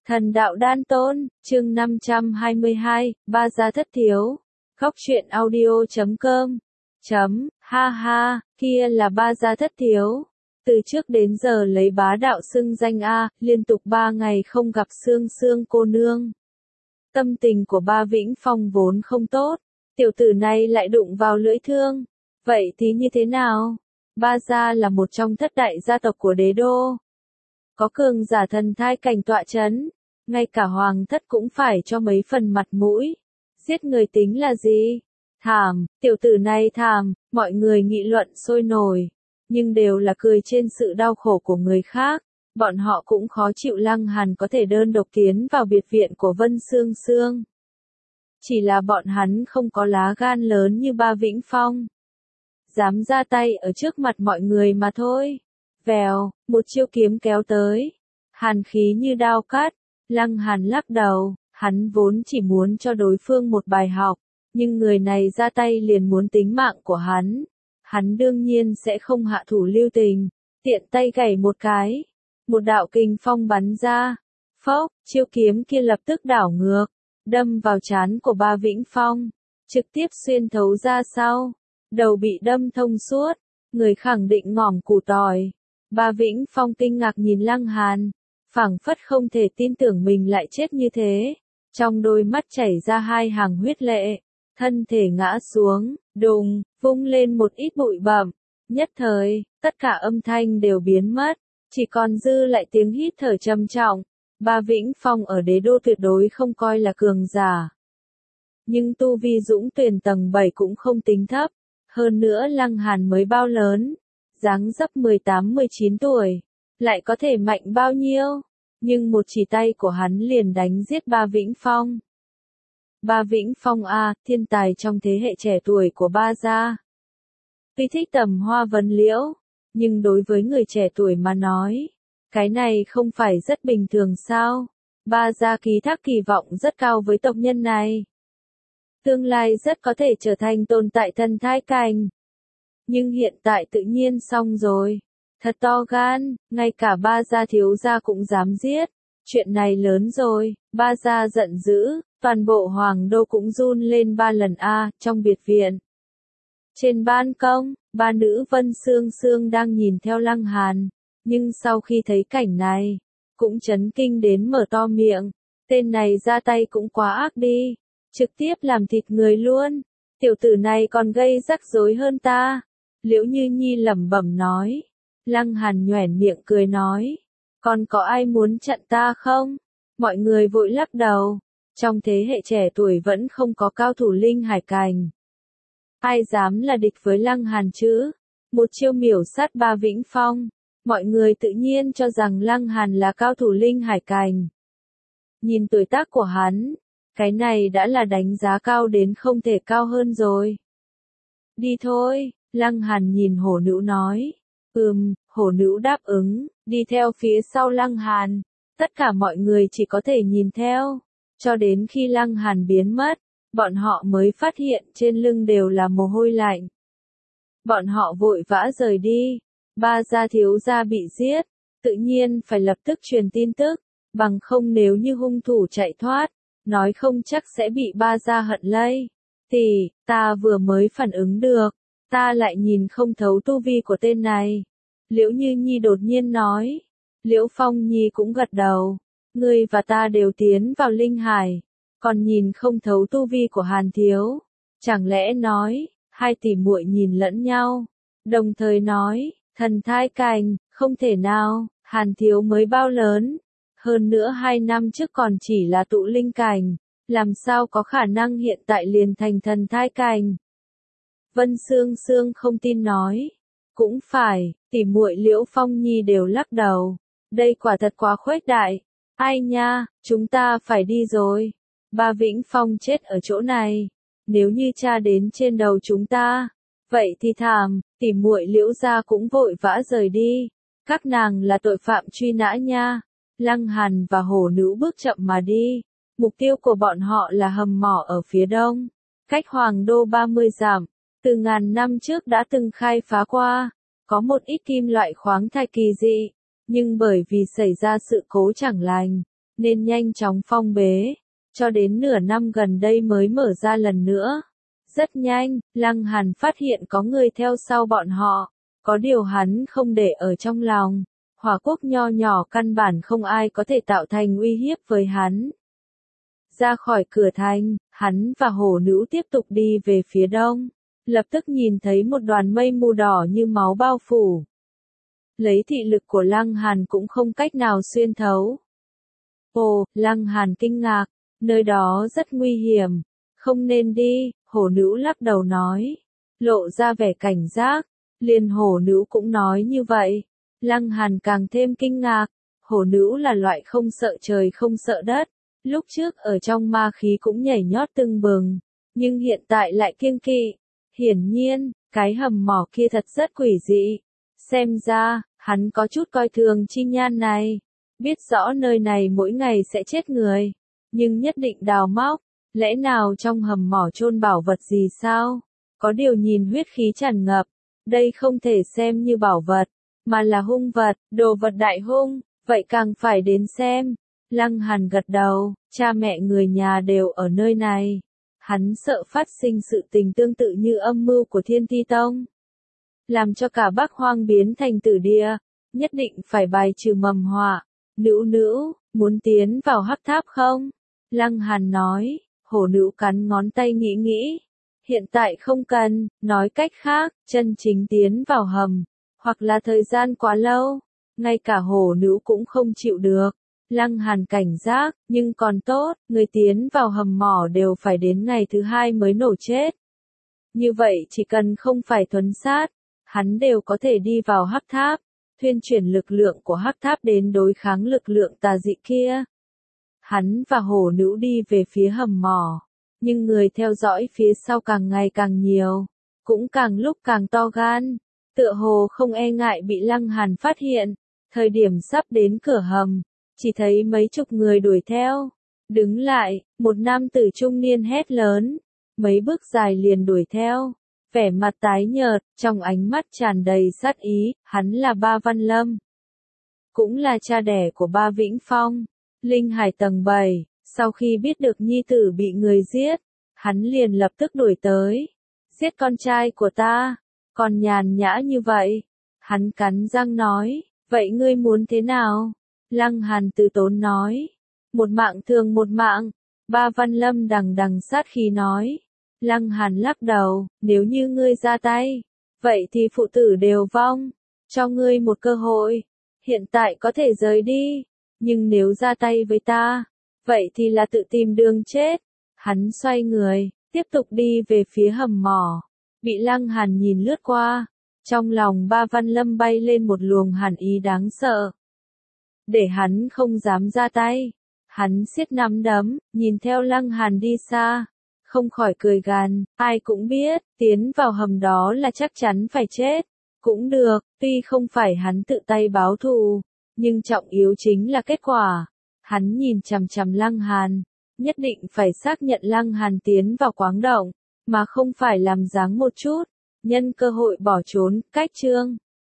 Thần đạo đan tôn, chương 522, ba gia thất thiếu. Góc truyện audio.com. Ha ha, kia là ba gia thất thiếu. Từ trước đến giờ lấy bá đạo xưng danh A, liên tục 3 ngày không gặp Sương Sương cô nương. Tâm tình của Ba Vĩnh Phong vốn không tốt, tiểu tử này lại đụng vào lưỡi thương. Vậy thì như thế nào? Ba gia là một trong thất đại gia tộc của đế đô. Có cường giả thần thai cảnh tọa chấn, ngay cả hoàng thất cũng phải cho mấy phần mặt mũi. Giết người tính là gì? Thảm, tiểu tử này thảm, mọi người nghị luận sôi nổi, nhưng đều là cười trên sự đau khổ của người khác. Bọn họ cũng khó chịu Lăng Hàn có thể đơn độc tiến vào biệt viện của Vân Sương Sương. Chỉ là bọn hắn không có lá gan lớn như Ba Vĩnh Phong. Dám ra tay ở trước mặt mọi người mà thôi. Vèo, một chiêu kiếm kéo tới. Hàn khí như đao cắt. Lăng Hàn lắc đầu, hắn vốn chỉ muốn cho đối phương một bài học, nhưng người này ra tay liền muốn tính mạng của hắn. Hắn đương nhiên sẽ không hạ thủ lưu tình, tiện tay gảy một cái. Một đạo kình phong bắn ra. Phốc, chiêu kiếm kia lập tức đảo ngược, đâm vào trán của Ba Vĩnh Phong, trực tiếp xuyên thấu ra sau. Đầu bị đâm thông suốt, người khẳng định ngỏm củ tỏi. Ba Vĩnh Phong kinh ngạc nhìn Lăng Hàn, phảng phất không thể tin tưởng mình lại chết như thế. Trong đôi mắt chảy ra 2 hàng huyết lệ, thân thể ngã xuống, đùng, vung lên một ít bụi bặm. Nhất thời, tất cả âm thanh đều biến mất, chỉ còn dư lại tiếng hít thở trầm trọng. Ba Vĩnh Phong ở đế đô tuyệt đối không coi là cường giả. Nhưng tu vi Dũng Tuyền tầng 7 cũng không tính thấp. Hơn nữa Lăng Hàn mới bao lớn, dáng dấp 18-19 tuổi, lại có thể mạnh bao nhiêu, nhưng một chỉ tay của hắn liền đánh giết Ba Vĩnh Phong. Ba Vĩnh Phong A, thiên tài trong thế hệ trẻ tuổi của Ba gia. Tuy thích tầm hoa vấn liễu, nhưng đối với người trẻ tuổi mà nói, cái này không phải rất bình thường sao? Ba gia ký thác kỳ vọng rất cao với tộc nhân này. Tương lai rất có thể trở thành tồn tại thần thai cảnh. Nhưng hiện tại tự nhiên xong rồi. Thật to gan, ngay cả Ba gia thiếu gia cũng dám giết. Chuyện này lớn rồi, Ba gia giận dữ, toàn bộ hoàng đô cũng run lên 3 lần A, trong biệt viện. Trên ban công, ba nữ Vân Sương Sương đang nhìn theo Lăng Hàn, nhưng sau khi thấy cảnh này, cũng chấn kinh đến mở to miệng. Tên này ra tay cũng quá ác đi. Trực tiếp làm thịt người luôn. Tiểu tử này còn gây rắc rối hơn ta. Liễu Như Nhi lẩm bẩm nói. Lăng Hàn nhoẻn miệng cười nói. Còn có ai muốn chặn ta không? Mọi người vội lắc đầu. Trong thế hệ trẻ tuổi vẫn không có cao thủ linh hải cảnh. Ai dám là địch với Lăng Hàn chứ? Một chiêu miểu sát Ba Vĩnh Phong. Mọi người tự nhiên cho rằng Lăng Hàn là cao thủ linh hải cảnh. Nhìn tuổi tác của hắn, cái này đã là đánh giá cao đến không thể cao hơn rồi. Đi thôi, Lăng Hàn nhìn hổ nữ nói. Hổ nữ đáp ứng, đi theo phía sau Lăng Hàn. Tất cả mọi người chỉ có thể nhìn theo. Cho đến khi Lăng Hàn biến mất, bọn họ mới phát hiện trên lưng đều là mồ hôi lạnh. Bọn họ vội vã rời đi. Ba gia thiếu gia bị giết, tự nhiên phải lập tức truyền tin tức. Bằng không nếu như hung thủ chạy thoát, nói không chắc sẽ bị Ba gia hận lây. Tỷ, ta vừa mới phản ứng được, ta lại nhìn không thấu tu vi của tên này. Liễu Như Nhi đột nhiên nói. Liễu Phong Nhi cũng gật đầu. Ngươi và ta đều tiến vào linh hải, còn nhìn không thấu tu vi của Hàn thiếu. Chẳng lẽ nói, hai tỷ muội nhìn lẫn nhau, đồng thời nói, thần thai cảnh, không thể nào, Hàn thiếu mới bao lớn. Hơn nữa 2 năm trước còn chỉ là tụ linh cảnh, làm sao có khả năng hiện tại liền thành thần thai cảnh. Vân Sương Sương không tin nói. Cũng phải, tỷ muội Liễu Phong Nhi đều lắc đầu. Đây quả thật quá khuếch đại. Ai nha, chúng ta phải đi rồi. Ba Vĩnh Phong chết ở chỗ này. Nếu như cha đến trên đầu chúng ta, vậy thì thảm. Tỷ muội Liễu gia cũng vội vã rời đi. Các nàng là tội phạm truy nã nha. Lăng Hàn và hổ nữ bước chậm mà đi. Mục tiêu của bọn họ là hầm mỏ ở phía đông, cách hoàng đô 30 dặm. Từ ngàn năm trước đã từng khai phá qua. Có một ít kim loại khoáng thạch kỳ dị, nhưng bởi vì xảy ra sự cố chẳng lành, nên nhanh chóng phong bế, cho đến nửa năm gần đây mới mở ra lần nữa. Rất nhanh, Lăng Hàn phát hiện có người theo sau bọn họ, có điều hắn không để ở trong lòng. Hỏa quốc nho nhỏ căn bản không ai có thể tạo thành uy hiếp với hắn. Ra khỏi cửa thành, hắn và hổ nữ tiếp tục đi về phía đông, lập tức nhìn thấy một đoàn mây mù đỏ như máu bao phủ. Lấy thị lực của Lăng Hàn cũng không cách nào xuyên thấu. Ồ, Lăng Hàn kinh ngạc, nơi đó rất nguy hiểm, không nên đi, hổ nữ lắc đầu nói, lộ ra vẻ cảnh giác, liền hổ nữ cũng nói như vậy. Lăng Hàn càng thêm kinh ngạc, hổ nữ là loại không sợ trời không sợ đất, lúc trước ở trong ma khí cũng nhảy nhót tưng bừng, nhưng hiện tại lại kiêng kỵ. Hiển nhiên, cái hầm mỏ kia thật rất quỷ dị. Xem ra, hắn có chút coi thường chi nhan này. Biết rõ nơi này mỗi ngày sẽ chết người, nhưng nhất định đào móc. Lẽ nào trong hầm mỏ chôn bảo vật gì sao? Có điều nhìn huyết khí tràn ngập, đây không thể xem như bảo vật, mà là hung vật, đồ vật đại hung, vậy càng phải đến xem. Lăng Hàn gật đầu, cha mẹ người nhà đều ở nơi này. Hắn sợ phát sinh sự tình tương tự như âm mưu của Thiên Ti Tông, làm cho cả Bắc Hoang biến thành tử địa, nhất định phải bài trừ mầm họa. Nữ nữ, muốn tiến vào hắc tháp không? Lăng Hàn nói, hổ nữ cắn ngón tay nghĩ nghĩ. Hiện tại không cần, nói cách khác, chân chính tiến vào hầm, hoặc là thời gian quá lâu, ngay cả hổ nữ cũng không chịu được. Lăng Hàn cảnh giác, nhưng còn tốt, người tiến vào hầm mỏ đều phải đến ngày thứ 2 mới nổ chết. Như vậy chỉ cần không phải thuần sát, hắn đều có thể đi vào hắc tháp, thuyên chuyển lực lượng của hắc tháp đến đối kháng lực lượng tà dị kia. Hắn và hổ nữ đi về phía hầm mỏ, nhưng người theo dõi phía sau càng ngày càng nhiều, cũng càng lúc càng to gan, tựa hồ không e ngại bị Lăng Hàn phát hiện. Thời điểm sắp đến cửa hầm, chỉ thấy mấy chục người đuổi theo. Đứng lại, một nam tử trung niên hét lớn, mấy bước dài liền đuổi theo, vẻ mặt tái nhợt, trong ánh mắt tràn đầy sát ý. Hắn là Ba Văn Lâm, cũng là cha đẻ của Ba Vĩnh Phong. Linh Hải tầng 7, sau khi biết được nhi tử bị người giết, hắn liền lập tức đuổi tới. Giết con trai của ta, còn nhàn nhã như vậy. Hắn cắn răng nói, vậy ngươi muốn thế nào? Lăng Hàn từ tốn nói, một mạng thường một mạng. Ba Văn Lâm đằng đằng sát khí nói. Lăng Hàn lắc đầu, nếu như ngươi ra tay, vậy thì phụ tử đều vong. Cho ngươi một cơ hội, hiện tại có thể rời đi, nhưng nếu ra tay với ta, vậy thì là tự tìm đường chết. Hắn xoay người, tiếp tục đi về phía hầm mỏ. Bị Lăng Hàn nhìn lướt qua, trong lòng Ba Văn Lâm bay lên một luồng hàn ý đáng sợ. Để hắn không dám ra tay, hắn siết nắm đấm, nhìn theo Lăng Hàn đi xa, không khỏi cười gằn, ai cũng biết, tiến vào hầm đó là chắc chắn phải chết. Cũng được, tuy không phải hắn tự tay báo thù, nhưng trọng yếu chính là kết quả. Hắn nhìn chằm chằm Lăng Hàn, nhất định phải xác nhận Lăng Hàn tiến vào quáng động, mà không phải làm dáng một chút, nhân cơ hội bỏ trốn. Cách chương